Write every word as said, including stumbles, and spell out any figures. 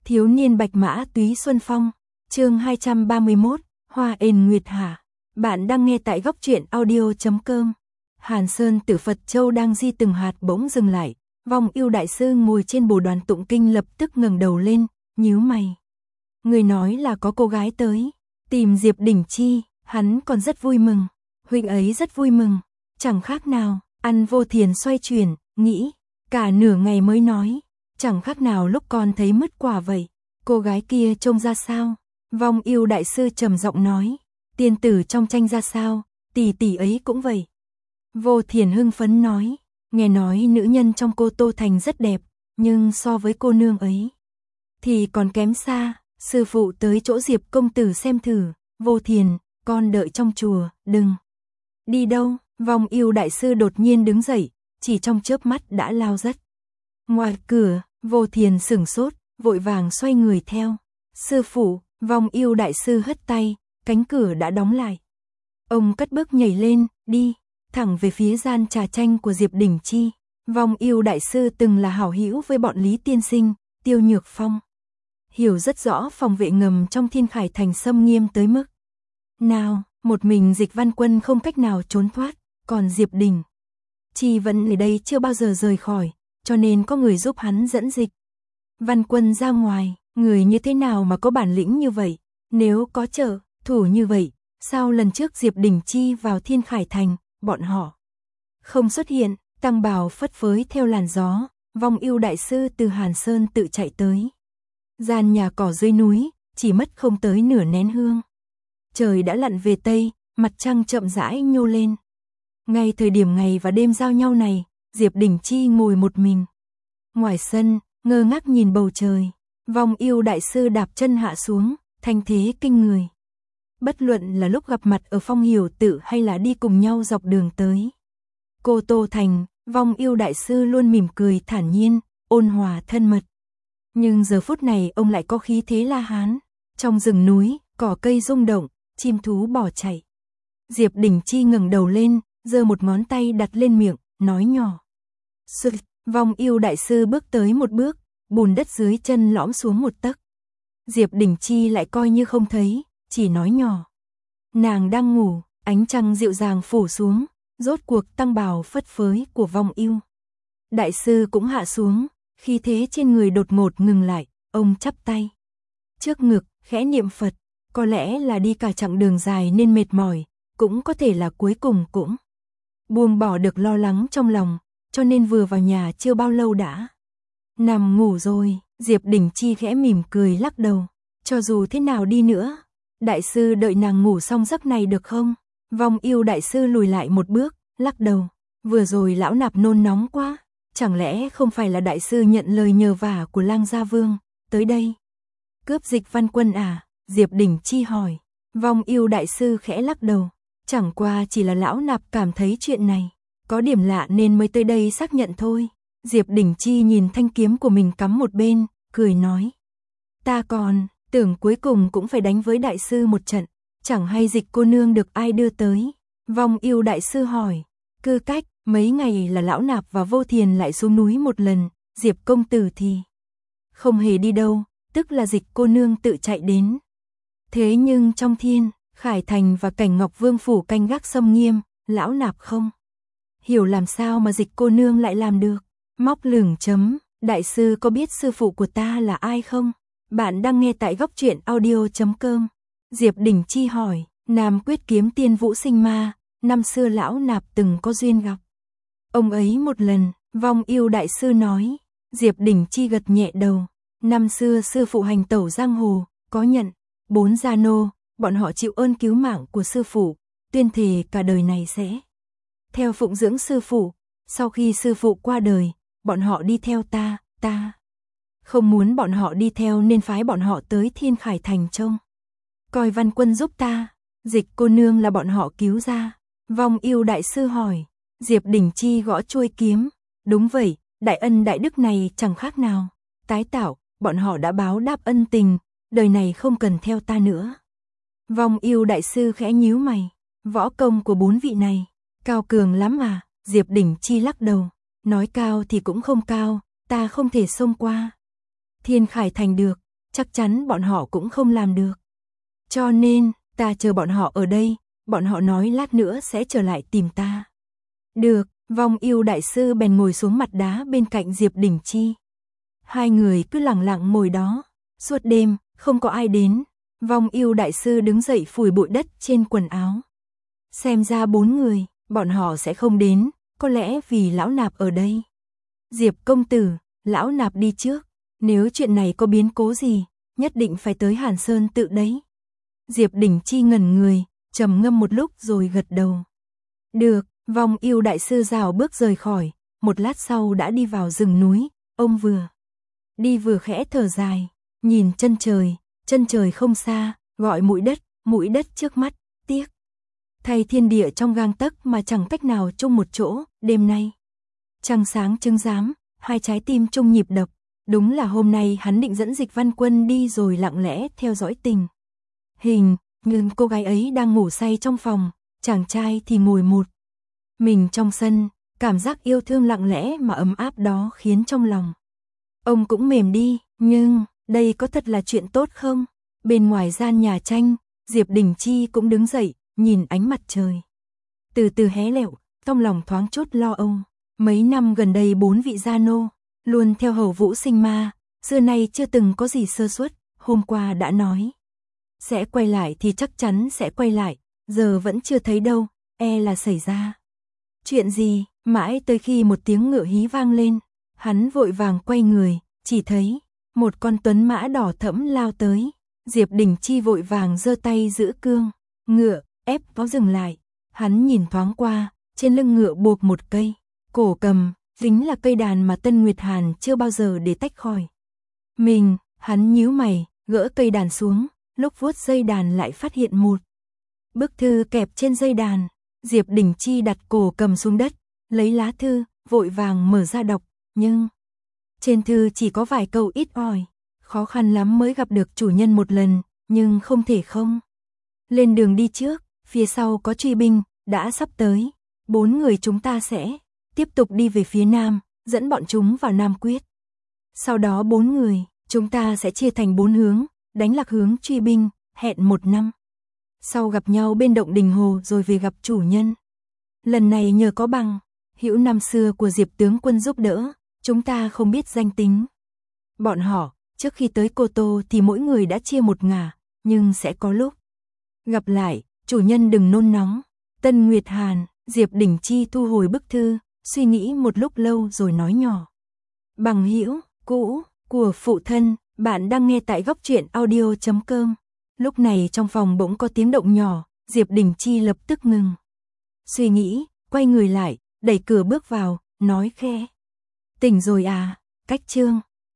Thiếu niên bạch mã túy xuân phong, chương hai trăm ba mươi mốt, Hoa ên nguyệt hạ. Bạn đang nghe tại góc truyện audio chấm com. Hàn Sơn Tử Phật Châu đang di từng hạt bỗng dừng lại, Vong Ưu đại sư ngồi trên bồ đoàn tụng kinh lập tức ngẩng đầu lên, nhíu mày. Người nói là có cô gái tới, tìm Diệp Đỉnh Chi, hắn còn rất vui mừng, huynh ấy rất vui mừng, chẳng khác nào, ăn vô thiền xoay chuyển, nghĩ, cả nửa ngày mới nói, chẳng khác nào lúc con thấy mứt quả vậy, cô gái kia trông ra sao? Vong Ưu đại sư trầm giọng nói, tiên tử trong tranh ra sao, tỷ tỷ ấy cũng vậy. Vô Thiền hưng phấn nói, nghe nói nữ nhân trong Cô Tô Thành rất đẹp, nhưng so với cô nương ấy thì còn kém xa, sư phụ tới chỗ Diệp công tử xem thử. Vô Thiền, con đợi trong chùa, đừng đi đâu. Vong Ưu đại sư đột nhiên đứng dậy, chỉ trong chớp mắt đã lao rất. Ngoài cửa, Vô Thiền sửng sốt, vội vàng xoay người theo. Sư phụ, Vong Ưu đại sư hất tay, cánh cửa đã đóng lại. Ông cất bước nhảy lên, đi, thẳng về phía gian trà tranh của Diệp Đỉnh Chi. Vong Ưu đại sư từng là hảo hữu với bọn Lý tiên sinh, Tiêu Nhược Phong. Hiểu rất rõ phòng vệ ngầm trong Thiên Khải Thành xâm nghiêm tới mức nào, một mình Dịch Văn Quân không cách nào trốn thoát, còn Diệp Đỉnh Chi vẫn ở đây chưa bao giờ rời khỏi, cho nên có người giúp hắn dẫn Dịch Văn Quân ra ngoài. Người như thế nào mà có bản lĩnh như vậy, nếu có trợ thủ như vậy, sao lần trước Diệp Đỉnh Chi vào Thiên Khải Thành, bọn họ không xuất hiện? Tăng bào phất phới theo làn gió, Vong Ưu đại sư từ Hàn Sơn tự chạy tới. Gian nhà cỏ dưới núi, chỉ mất không tới nửa nén hương. Trời đã lặn về Tây, mặt trăng chậm rãi nhô lên. Ngay thời điểm ngày và đêm giao nhau này, Diệp Đỉnh Chi ngồi một mình ngoài sân, ngơ ngác nhìn bầu trời. Vong Ưu đại sư đạp chân hạ xuống, thanh thế kinh người. Bất luận là lúc gặp mặt ở Phong Hiểu Tự hay là đi cùng nhau dọc đường tới Cô Tô Thành, Vong Ưu đại sư luôn mỉm cười thản nhiên, ôn hòa thân mật. Nhưng giờ phút này ông lại có khí thế La Hán. Trong rừng núi, cỏ cây rung động, chim thú bỏ chạy. Diệp Đỉnh Chi ngẩng đầu lên, giơ một ngón tay đặt lên miệng, nói nhỏ. Sự, Vong Ưu đại sư bước tới một bước, bùn đất dưới chân lõm xuống một tấc. Diệp Đỉnh Chi lại coi như không thấy, chỉ nói nhỏ. Nàng đang ngủ, ánh trăng dịu dàng phủ xuống, rốt cuộc tăng bào phất phới của Vong Ưu đại sư cũng hạ xuống, khí thế trên người đột ngột ngừng lại, ông chắp tay trước ngực, khẽ niệm Phật, có lẽ là đi cả chặng đường dài nên mệt mỏi, cũng có thể là cuối cùng cũng buông bỏ được lo lắng trong lòng, cho nên vừa vào nhà chưa bao lâu đã nằm ngủ rồi. Diệp Đỉnh Chi khẽ mỉm cười lắc đầu, cho dù thế nào đi nữa, đại sư đợi nàng ngủ xong giấc này được không? Vong Ưu đại sư lùi lại một bước, lắc đầu, vừa rồi lão nạp nôn nóng quá, chẳng lẽ không phải là đại sư nhận lời nhờ vả của Lang Gia Vương, tới đây cướp Dịch Văn Quân à? Diệp Đỉnh Chi hỏi. Vong Ưu đại sư khẽ lắc đầu, chẳng qua chỉ là lão nạp cảm thấy chuyện này có điểm lạ nên mới tới đây xác nhận thôi. Diệp Đỉnh Chi nhìn thanh kiếm của mình cắm một bên, cười nói. Ta còn tưởng cuối cùng cũng phải đánh với đại sư một trận, chẳng hay Dịch cô nương được ai đưa tới? Vong Ưu đại sư hỏi. Cứ cách mấy ngày là lão nạp và Vô Thiền lại xuống núi một lần, Diệp công tử thì không hề đi đâu, tức là Dịch cô nương tự chạy đến. Thế nhưng trong Thiên Khải Thành và Cảnh Ngọc Vương phủ canh gác xâm nghiêm, lão nạp không hiểu làm sao mà Dịch cô nương lại làm được. Móc lửng chấm, đại sư có biết sư phụ của ta là ai không? Bạn đang nghe tại góc truyện audio chấm com. Diệp Đỉnh Chi hỏi. Nam Quyết Kiếm Tiên Vũ Sinh Ma, năm xưa lão nạp từng có duyên gặp ông ấy một lần. Vong Ưu đại sư nói. Diệp Đỉnh Chi gật nhẹ đầu. Năm xưa sư phụ hành tẩu giang hồ, có nhận bốn gia nô, bọn họ chịu ơn cứu mạng của sư phụ, tuyên thề cả đời này sẽ theo phụng dưỡng sư phụ. Sau khi sư phụ qua đời, bọn họ đi theo ta, ta không muốn bọn họ đi theo nên phái bọn họ tới Thiên Khải Thành trông coi Văn Quân giúp ta. Dịch cô nương là bọn họ cứu ra. Vong Ưu đại sư hỏi. Diệp Đỉnh Chi gõ chuôi kiếm. Đúng vậy, đại ân đại đức này chẳng khác nào tái tạo, bọn họ đã báo đáp ân tình, đời này không cần theo ta nữa. Vong Ưu đại sư khẽ nhíu mày. Võ công của bốn vị này cao cường lắm à? Diệp Đỉnh Chi lắc đầu, nói cao thì cũng không cao, ta không thể xông qua Thiên Khải Thành được. chắc chắn bọn họ cũng không làm được. Cho nên, ta chờ bọn họ ở đây, bọn họ nói lát nữa sẽ trở lại tìm ta. Được, Vong Ưu đại sư bèn ngồi xuống mặt đá bên cạnh Diệp Đình Chi. Hai người cứ lặng lặng ngồi đó, suốt đêm, không có ai đến. Vong Ưu đại sư đứng dậy phủi bụi đất trên quần áo. Xem ra bốn người, bọn họ sẽ không đến, có lẽ vì lão nạp ở đây. Diệp công tử, lão nạp đi trước, nếu chuyện này có biến cố gì, nhất định phải tới Hàn Sơn tự đấy. Diệp Đình Chi ngẩn người, trầm ngâm một lúc rồi gật đầu. Được, Vong Ưu đại sư rào bước rời khỏi, một lát sau đã đi vào rừng núi, ông vừa đi vừa khẽ thở dài, nhìn chân trời, chân trời không xa, gọi mũi đất, mũi đất trước mắt, tiếc. Thay thiên địa trong gang tấc mà chẳng cách nào chung một chỗ, đêm nay. Trăng sáng trưng giám, hai trái tim chung nhịp đập, đúng là hôm nay hắn định dẫn Dịch Văn Quân đi rồi lặng lẽ theo dõi tình hình, nhưng cô gái ấy đang ngủ say trong phòng, chàng trai thì ngồi một mình trong sân, cảm giác yêu thương lặng lẽ mà ấm áp đó khiến trong lòng ông cũng mềm đi, nhưng đây có thật là chuyện tốt không? Bên ngoài gian nhà tranh, Diệp Đình Chi cũng đứng dậy, nhìn ánh mặt trời từ từ hé lẹo, trong lòng thoáng chút lo âu. Mấy năm gần đây bốn vị gia nô luôn theo hầu Vũ Sinh Ma, xưa nay chưa từng có gì sơ suất, hôm qua đã nói sẽ quay lại thì chắc chắn sẽ quay lại, giờ vẫn chưa thấy đâu, e là xảy ra chuyện gì. Mãi tới khi một tiếng ngựa hí vang lên, hắn vội vàng quay người, chỉ thấy một con tuấn mã đỏ thẫm lao tới. Diệp Đình Chi vội vàng giơ tay giữ cương ngựa, ép nó dừng lại. Hắn nhìn thoáng qua, trên lưng ngựa buộc một cây cổ cầm, chính là cây đàn mà Tân Nguyệt Hàn chưa bao giờ để tách khỏi mình. Hắn nhíu mày, gỡ cây đàn xuống, lúc vuốt dây đàn lại phát hiện một bức thư kẹp trên dây đàn. Diệp Đình Chi đặt cổ cầm xuống đất, lấy lá thư, vội vàng mở ra đọc, nhưng trên thư chỉ có vài câu ít ỏi, khó khăn lắm mới gặp được chủ nhân một lần, nhưng không thể không. Lên đường đi trước, phía sau có truy binh, đã sắp tới, bốn người chúng ta sẽ tiếp tục đi về phía nam, dẫn bọn chúng vào Nam Quyết. Sau đó bốn người, chúng ta sẽ chia thành bốn hướng, đánh lạc hướng truy binh, hẹn một năm sau gặp nhau bên động Đình Hồ rồi về gặp chủ nhân. Lần này nhờ có bằng hữu năm xưa của Diệp tướng quân giúp đỡ, chúng ta không biết danh tính bọn họ, trước khi tới Cô Tô thì mỗi người đã chia một ngả, nhưng sẽ có lúc gặp lại, chủ nhân đừng nôn nóng. Tân Nguyệt Hàn. Diệp Đình Chi thu hồi bức thư, suy nghĩ một lúc lâu rồi nói nhỏ. Bằng hữu cũ của phụ thân, bạn đang nghe tại góc truyện audio chấm com. Lúc này trong phòng bỗng có tiếng động nhỏ, Diệp Đình Chi lập tức ngừng suy nghĩ, quay người lại, đẩy cửa bước vào, nói khẽ. Tỉnh rồi à, Cách Trương.